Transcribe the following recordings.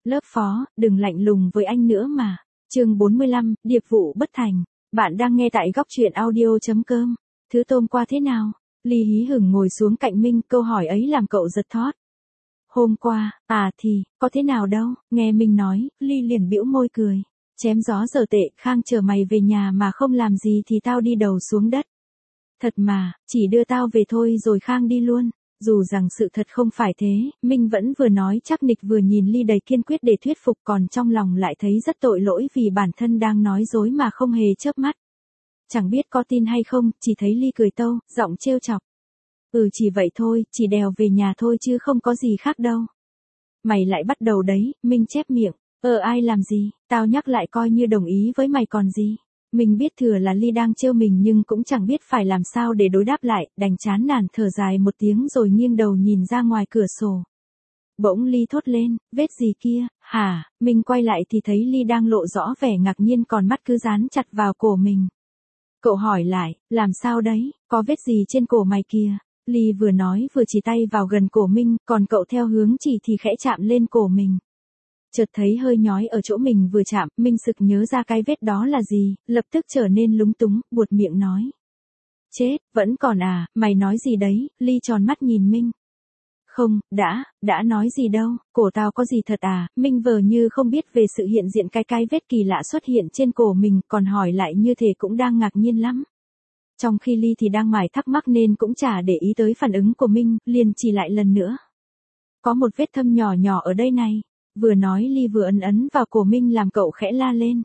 Lớp phó, đừng lạnh lùng với anh nữa mà. Chương 45, điệp vụ bất thành. Bạn đang nghe tại góc truyện audio.com. Thứ tôm qua thế nào? Ly hí hửng ngồi xuống cạnh Minh, câu hỏi ấy làm cậu giật thót. Hôm qua, thì, có thế nào đâu, nghe Minh nói, Ly liền bĩu môi cười. Chém gió giờ tệ, Khang chờ mày về nhà mà không làm gì thì tao đi đầu xuống đất. Thật mà, chỉ đưa tao về thôi rồi Khang đi luôn. Dù rằng sự thật không phải thế, Minh vẫn vừa nói chắc nịch vừa nhìn Ly đầy kiên quyết để thuyết phục, còn trong lòng lại thấy rất tội lỗi vì bản thân đang nói dối mà không hề chớp mắt. Chẳng biết có tin hay không, chỉ thấy Ly cười tâu, giọng trêu chọc. Chỉ vậy thôi, chỉ đèo về nhà thôi chứ không có gì khác đâu. Mày lại bắt đầu đấy, Minh chép miệng. Ai làm gì, tao nhắc lại coi như đồng ý với mày còn gì. Mình biết thừa là Ly đang trêu mình nhưng cũng chẳng biết phải làm sao để đối đáp lại, đành chán nản thở dài một tiếng rồi nghiêng đầu nhìn ra ngoài cửa sổ. Bỗng Ly thốt lên, vết gì kia, hả? Mình quay lại thì thấy Ly đang lộ rõ vẻ ngạc nhiên còn mắt cứ dán chặt vào cổ mình. Cậu hỏi lại, làm sao đấy, có vết gì trên cổ mày kìa? Ly vừa nói vừa chỉ tay vào gần cổ Minh, còn cậu theo hướng chỉ thì khẽ chạm lên cổ mình. Chợt thấy hơi nhói ở chỗ mình vừa chạm, Minh sực nhớ ra cái vết đó là gì, lập tức trở nên lúng túng, buột miệng nói. Chết, vẫn còn à, mày nói gì đấy? Ly tròn mắt nhìn Minh. Không, đã nói gì đâu, cổ tao có gì thật à? Minh vờ như không biết về sự hiện diện cái vết kỳ lạ xuất hiện trên cổ mình, còn hỏi lại như thể cũng đang ngạc nhiên lắm. Trong khi Ly thì đang mải thắc mắc nên cũng chả để ý tới phản ứng của Minh, liền chỉ lại lần nữa. Có một vết thâm nhỏ nhỏ ở đây này. Vừa nói Ly vừa ấn vào cổ Minh làm cậu khẽ la lên.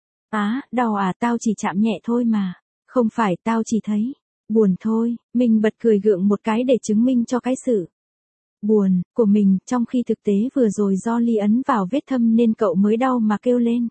Đau à, tao chỉ chạm nhẹ thôi mà. Không phải, tao chỉ thấy buồn thôi. Minh bật cười gượng một cái để chứng minh cho cái sự buồn của mình, trong khi thực tế vừa rồi do Ly ấn vào vết thâm nên cậu mới đau mà kêu lên.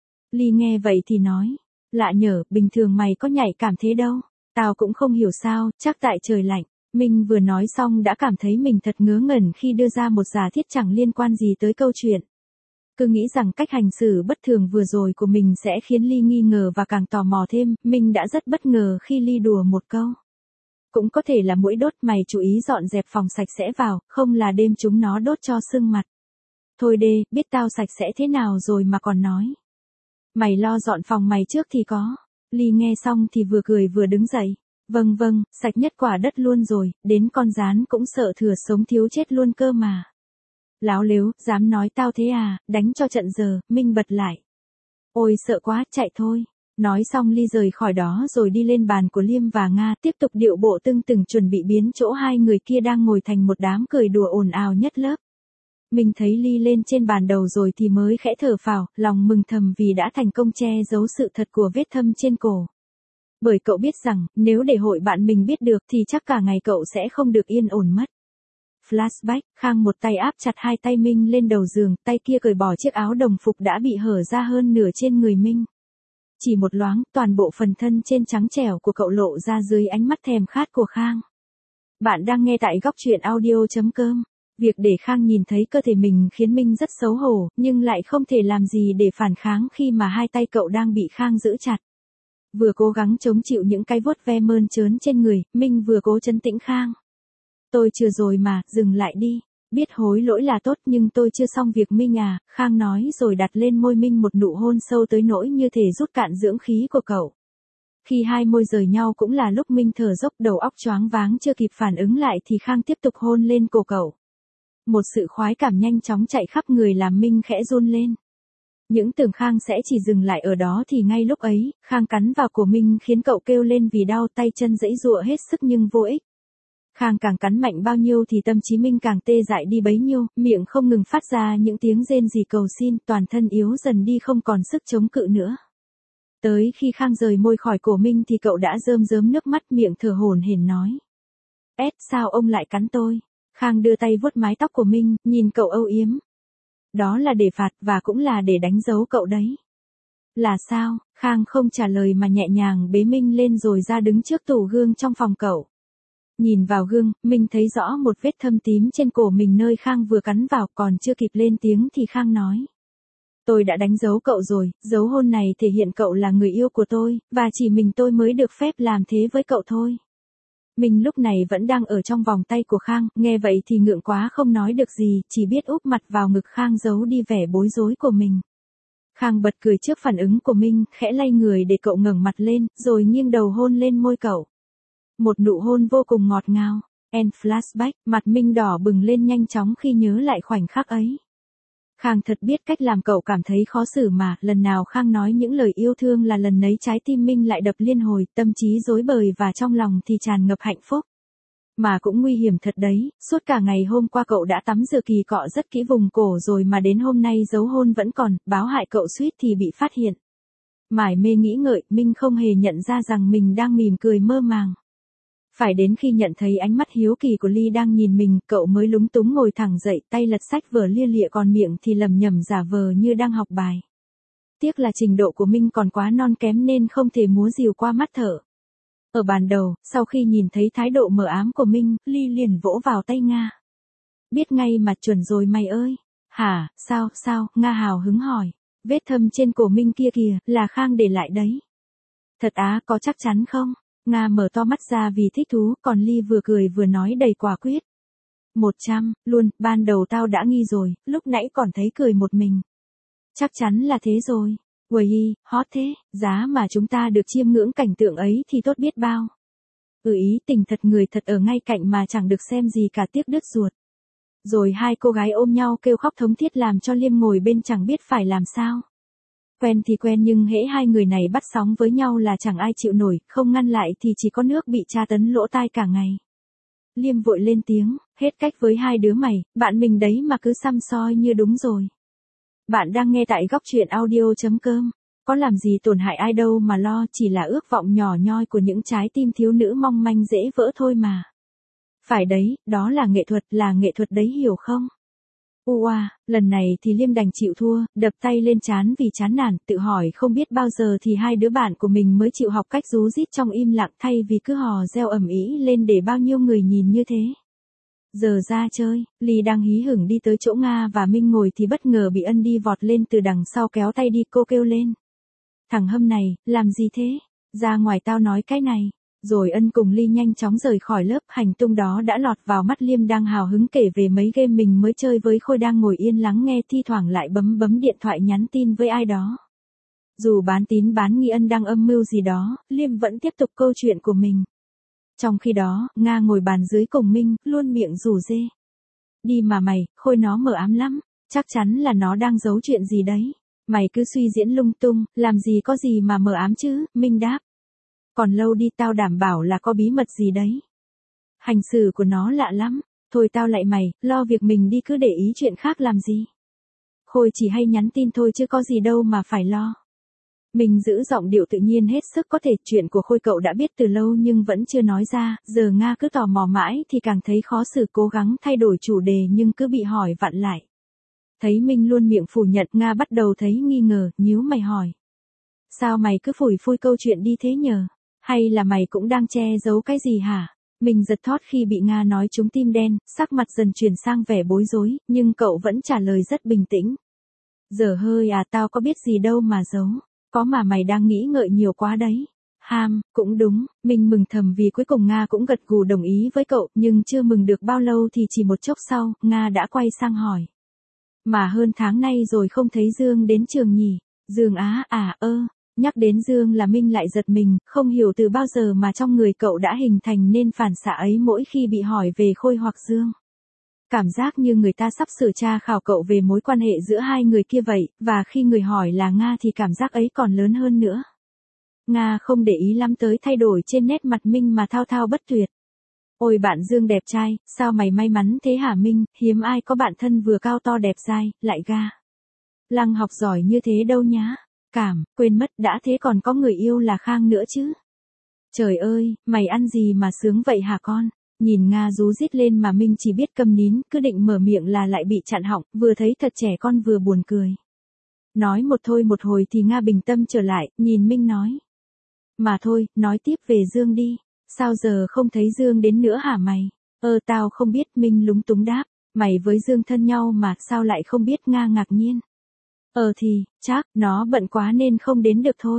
Ly nghe vậy thì nói, lạ nhở, bình thường mày có nhạy cảm thế đâu. Tao cũng không hiểu sao, chắc tại trời lạnh. Minh vừa nói xong đã cảm thấy mình thật ngớ ngẩn khi đưa ra một giả thiết chẳng liên quan gì tới câu chuyện. Cứ nghĩ rằng cách hành xử bất thường vừa rồi của mình sẽ khiến Ly nghi ngờ và càng tò mò thêm, Minh đã rất bất ngờ khi Ly đùa một câu. Cũng có thể là muỗi đốt, mày chú ý dọn dẹp phòng sạch sẽ vào, không là đêm chúng nó đốt cho sưng mặt. Thôi đê, biết tao sạch sẽ thế nào rồi mà còn nói. Mày lo dọn phòng mày trước thì có. Ly nghe xong thì vừa cười vừa đứng dậy. Vâng, sạch nhất quả đất luôn rồi, đến con gián cũng sợ thừa sống thiếu chết luôn cơ mà. Láo lếu, dám nói tao thế à, đánh cho trận giờ, Minh bật lại. Ôi sợ quá, chạy thôi. Nói xong Ly rời khỏi đó rồi đi lên bàn của Liêm và Nga, tiếp tục điệu bộ tưng tửng chuẩn bị biến chỗ hai người kia đang ngồi thành một đám cười đùa ồn ào nhất lớp. Mình thấy Ly lên trên bàn đầu rồi thì mới khẽ thở phào, lòng mừng thầm vì đã thành công che giấu sự thật của vết thâm trên cổ. Bởi cậu biết rằng, nếu để hội bạn mình biết được thì chắc cả ngày cậu sẽ không được yên ổn mất. Flashback, Khang một tay áp chặt hai tay Minh lên đầu giường, tay kia cởi bỏ chiếc áo đồng phục đã bị hở ra hơn nửa trên người Minh. Chỉ một loáng, toàn bộ phần thân trên trắng trẻo của cậu lộ ra dưới ánh mắt thèm khát của Khang. Bạn đang nghe tại góc truyện audio.com. Việc để Khang nhìn thấy cơ thể mình khiến Minh rất xấu hổ, nhưng lại không thể làm gì để phản kháng khi mà hai tay cậu đang bị Khang giữ chặt. Vừa cố gắng chống chịu những cái vuốt ve mơn trớn trên người, Minh vừa cố trấn tĩnh Khang. Tôi chưa rồi mà, dừng lại đi. Biết hối lỗi là tốt nhưng tôi chưa xong việc Minh à, Khang nói rồi đặt lên môi Minh một nụ hôn sâu tới nỗi như thể rút cạn dưỡng khí của cậu. Khi hai môi rời nhau cũng là lúc Minh thở dốc đầu óc choáng váng chưa kịp phản ứng lại thì Khang tiếp tục hôn lên cổ cậu. Một sự khoái cảm nhanh chóng chạy khắp người làm Minh khẽ run lên. Những tưởng Khang sẽ chỉ dừng lại ở đó thì ngay lúc ấy, Khang cắn vào cổ Minh khiến cậu kêu lên vì đau, tay chân giãy giụa hết sức nhưng vô ích. Khang càng cắn mạnh bao nhiêu thì tâm trí Minh càng tê dại đi bấy nhiêu, miệng không ngừng phát ra những tiếng rên rỉ cầu xin, toàn thân yếu dần đi không còn sức chống cự nữa. Tới khi Khang rời môi khỏi cổ Minh thì cậu đã rơm rớm nước mắt, miệng thở hổn hển nói. Sao ông lại cắn tôi? Khang đưa tay vuốt mái tóc của Minh, nhìn cậu âu yếm. Đó là để phạt và cũng là để đánh dấu cậu đấy. Là sao? Khang không trả lời mà nhẹ nhàng bế Minh lên rồi ra đứng trước tủ gương trong phòng cậu. Nhìn vào gương, Minh thấy rõ một vết thâm tím trên cổ mình nơi Khang vừa cắn vào, còn chưa kịp lên tiếng thì Khang nói. Tôi đã đánh dấu cậu rồi, dấu hôn này thể hiện cậu là người yêu của tôi, và chỉ mình tôi mới được phép làm thế với cậu thôi. Mình lúc này vẫn đang ở trong vòng tay của Khang, nghe vậy thì ngượng quá không nói được gì, chỉ biết úp mặt vào ngực Khang giấu đi vẻ bối rối của mình. Khang bật cười trước phản ứng của Minh, khẽ lay người để cậu ngẩng mặt lên, rồi nghiêng đầu hôn lên môi cậu. Một nụ hôn vô cùng ngọt ngào. And flashback, mặt Minh đỏ bừng lên nhanh chóng khi nhớ lại khoảnh khắc ấy. Khang thật biết cách làm cậu cảm thấy khó xử mà, lần nào Khang nói những lời yêu thương là lần nấy trái tim Minh lại đập liên hồi, tâm trí rối bời và trong lòng thì tràn ngập hạnh phúc. Mà cũng nguy hiểm thật đấy, suốt cả ngày hôm qua cậu đã tắm rửa kỳ cọ rất kỹ vùng cổ rồi mà đến hôm nay dấu hôn vẫn còn, báo hại cậu suýt thì bị phát hiện. Mải mê nghĩ ngợi, Minh không hề nhận ra rằng mình đang mỉm cười mơ màng. Phải đến khi nhận thấy ánh mắt hiếu kỳ của Ly đang nhìn mình, cậu mới lúng túng ngồi thẳng dậy, tay lật sách vở lia lịa còn miệng thì lẩm nhẩm giả vờ như đang học bài. Tiếc là trình độ của Minh còn quá non kém nên không thể múa rìu qua mắt thợ. Ở bàn đầu, sau khi nhìn thấy thái độ mờ ám của Minh, Ly liền vỗ vào tay Nga. Biết ngay mà chuẩn rồi mày ơi. Hả, sao, Nga hào hứng hỏi. Vết thâm trên cổ Minh kia kìa, là Khang để lại đấy. Thật á, có chắc chắn không? Nga mở to mắt ra vì thích thú, còn Ly vừa cười vừa nói đầy quả quyết. 100, luôn, ban đầu tao đã nghi rồi, lúc nãy còn thấy cười một mình. Chắc chắn là thế rồi. Uầy, hot thế, giá mà chúng ta được chiêm ngưỡng cảnh tượng ấy thì tốt biết bao. Ý tình thật người thật ở ngay cạnh mà chẳng được xem gì cả tiếc đứt ruột. Rồi hai cô gái ôm nhau kêu khóc thống thiết làm cho Liêm ngồi bên chẳng biết phải làm sao. Quen thì quen nhưng hễ hai người này bắt sóng với nhau là chẳng ai chịu nổi, không ngăn lại thì chỉ có nước bị tra tấn lỗ tai cả ngày. Liêm vội lên tiếng, hết cách với hai đứa mày, bạn mình đấy mà cứ săm soi như đúng rồi. Bạn đang nghe tại góc truyện audio.com. Có làm gì tổn hại ai đâu mà lo, chỉ là ước vọng nhỏ nhoi của những trái tim thiếu nữ mong manh dễ vỡ thôi mà. Phải đấy, đó là nghệ thuật đấy hiểu không? Lần này thì Liêm đành chịu thua, đập tay lên trán vì chán nản, tự hỏi không biết bao giờ thì hai đứa bạn của mình mới chịu học cách rú rít trong im lặng thay vì cứ hò reo ầm ĩ lên để bao nhiêu người nhìn như thế. Giờ ra chơi, Ly đang hí hửng đi tới chỗ Nga và Minh ngồi thì bất ngờ bị Ân đi vọt lên từ đằng sau kéo tay đi, cô kêu lên. Thằng Hâm này, làm gì thế? Ra ngoài tao nói cái này. Rồi Ân cùng Ly nhanh chóng rời khỏi lớp, hành tung đó đã lọt vào mắt Liêm đang hào hứng kể về mấy game mình mới chơi với Khôi đang ngồi yên lắng nghe thi thoảng lại bấm điện thoại nhắn tin với ai đó. Dù bán tín bán nghi Ân đang âm mưu gì đó, Liêm vẫn tiếp tục câu chuyện của mình. Trong khi đó, Nga ngồi bàn dưới cùng Minh, luôn miệng rủ rê. Đi mà mày, Khôi nó mờ ám lắm, chắc chắn là nó đang giấu chuyện gì đấy. Mày cứ suy diễn lung tung, làm gì có gì mà mờ ám chứ, Minh đáp. Còn lâu đi tao đảm bảo là có bí mật gì đấy. Hành xử của nó lạ lắm, thôi tao lại mày, lo việc mình đi cứ để ý chuyện khác làm gì. Khôi chỉ hay nhắn tin thôi chứ có gì đâu mà phải lo. Mình giữ giọng điệu tự nhiên hết sức có thể, chuyện của Khôi cậu đã biết từ lâu nhưng vẫn chưa nói ra, giờ Nga cứ tò mò mãi thì càng thấy khó xử, cố gắng thay đổi chủ đề nhưng cứ bị hỏi vặn lại. Thấy Minh luôn miệng phủ nhận, Nga bắt đầu thấy nghi ngờ, nhíu mày hỏi. Sao mày cứ phủi phui câu chuyện đi thế nhờ? Hay là mày cũng đang che giấu cái gì hả? Mình giật thót khi bị Nga nói trúng tim đen, sắc mặt dần chuyển sang vẻ bối rối, nhưng cậu vẫn trả lời rất bình tĩnh. Dở hơi à, tao có biết gì đâu mà giấu. Có mà mày đang nghĩ ngợi nhiều quá đấy. Cũng đúng, mình mừng thầm vì cuối cùng Nga cũng gật gù đồng ý với cậu, nhưng chưa mừng được bao lâu thì chỉ một chốc sau, Nga đã quay sang hỏi. Mà hơn tháng nay rồi không thấy Dương đến trường nhỉ? Dương nhắc đến Dương là Minh lại giật mình, không hiểu từ bao giờ mà trong người cậu đã hình thành nên phản xạ ấy mỗi khi bị hỏi về Khôi hoặc Dương. Cảm giác như người ta sắp sửa tra khảo cậu về mối quan hệ giữa hai người kia vậy, và khi người hỏi là Nga thì cảm giác ấy còn lớn hơn nữa. Nga không để ý lắm tới thay đổi trên nét mặt Minh mà thao thao bất tuyệt. Ôi bạn Dương đẹp trai, sao mày may mắn thế hả Minh, hiếm ai có bạn thân vừa cao to đẹp dai, lại ga. Lăng học giỏi như thế đâu nhá. Quên mất đã thế còn có người yêu là Khang nữa chứ. Trời ơi, mày ăn gì mà sướng vậy hả con? Nhìn Nga rú rít lên mà Minh chỉ biết câm nín, cứ định mở miệng là lại bị chặn họng, vừa thấy thật trẻ con vừa buồn cười. Nói một hồi thì Nga bình tâm trở lại, nhìn Minh nói. Mà thôi, nói tiếp về Dương đi, sao giờ không thấy Dương đến nữa hả mày? Tao không biết, Minh lúng túng đáp, mày với Dương thân nhau mà sao lại không biết, Nga ngạc nhiên. Thì, chắc, nó bận quá nên không đến được thôi.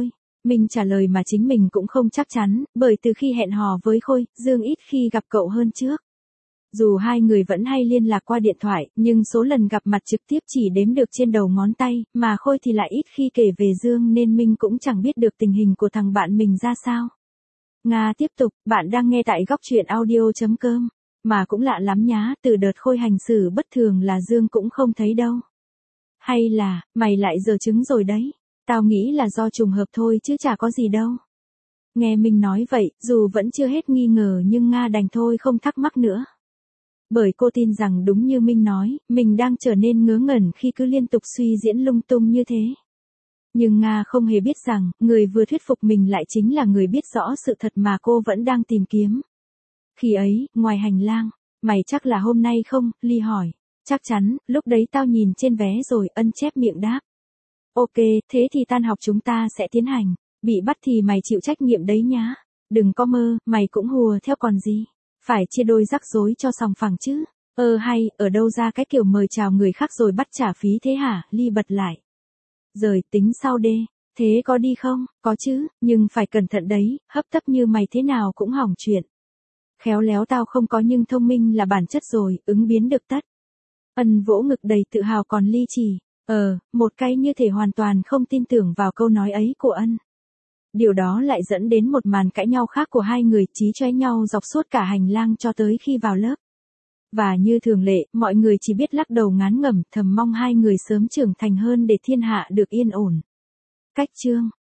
Minh trả lời mà chính mình cũng không chắc chắn, bởi từ khi hẹn hò với Khôi, Dương ít khi gặp cậu hơn trước. Dù hai người vẫn hay liên lạc qua điện thoại, nhưng số lần gặp mặt trực tiếp chỉ đếm được trên đầu ngón tay, mà Khôi thì lại ít khi kể về Dương nên Minh cũng chẳng biết được tình hình của thằng bạn mình ra sao. Nga tiếp tục, bạn đang nghe tại góc truyện audio.com. Mà cũng lạ lắm nhá, từ đợt Khôi hành xử bất thường là Dương cũng không thấy đâu. Hay là, mày lại giở trứng rồi đấy. Tao nghĩ là do trùng hợp thôi chứ chả có gì đâu. Nghe Minh nói vậy, dù vẫn chưa hết nghi ngờ nhưng Nga đành thôi không thắc mắc nữa. Bởi cô tin rằng đúng như Minh nói, mình đang trở nên ngớ ngẩn khi cứ liên tục suy diễn lung tung như thế. Nhưng Nga không hề biết rằng, người vừa thuyết phục mình lại chính là người biết rõ sự thật mà cô vẫn đang tìm kiếm. Khi ấy, ngoài hành lang, mày chắc là hôm nay không, Ly hỏi. Chắc chắn, lúc đấy tao nhìn trên vé rồi, Ân chép miệng đáp. Ok, thế thì tan học chúng ta sẽ tiến hành. Bị bắt thì mày chịu trách nhiệm đấy nhá. Đừng có mơ, mày cũng hùa theo còn gì. Phải chia đôi rắc rối cho sòng phẳng chứ. Hay, ở đâu ra cái kiểu mời chào người khác rồi bắt trả phí thế hả? Ly bật lại. Rồi tính sau đê. Thế có đi không? Có chứ, nhưng phải cẩn thận đấy, hấp tấp như mày thế nào cũng hỏng chuyện. Khéo léo tao không có nhưng thông minh là bản chất rồi, ứng biến được tất. Ân vỗ ngực đầy tự hào còn Ly chỉ. Một cái như thể hoàn toàn không tin tưởng vào câu nói ấy của Ân. Điều đó lại dẫn đến một màn cãi nhau khác của hai người chí chóe nhau dọc suốt cả hành lang cho tới khi vào lớp. Và như thường lệ, mọi người chỉ biết lắc đầu ngán ngẩm thầm mong hai người sớm trưởng thành hơn để thiên hạ được yên ổn. Cách chương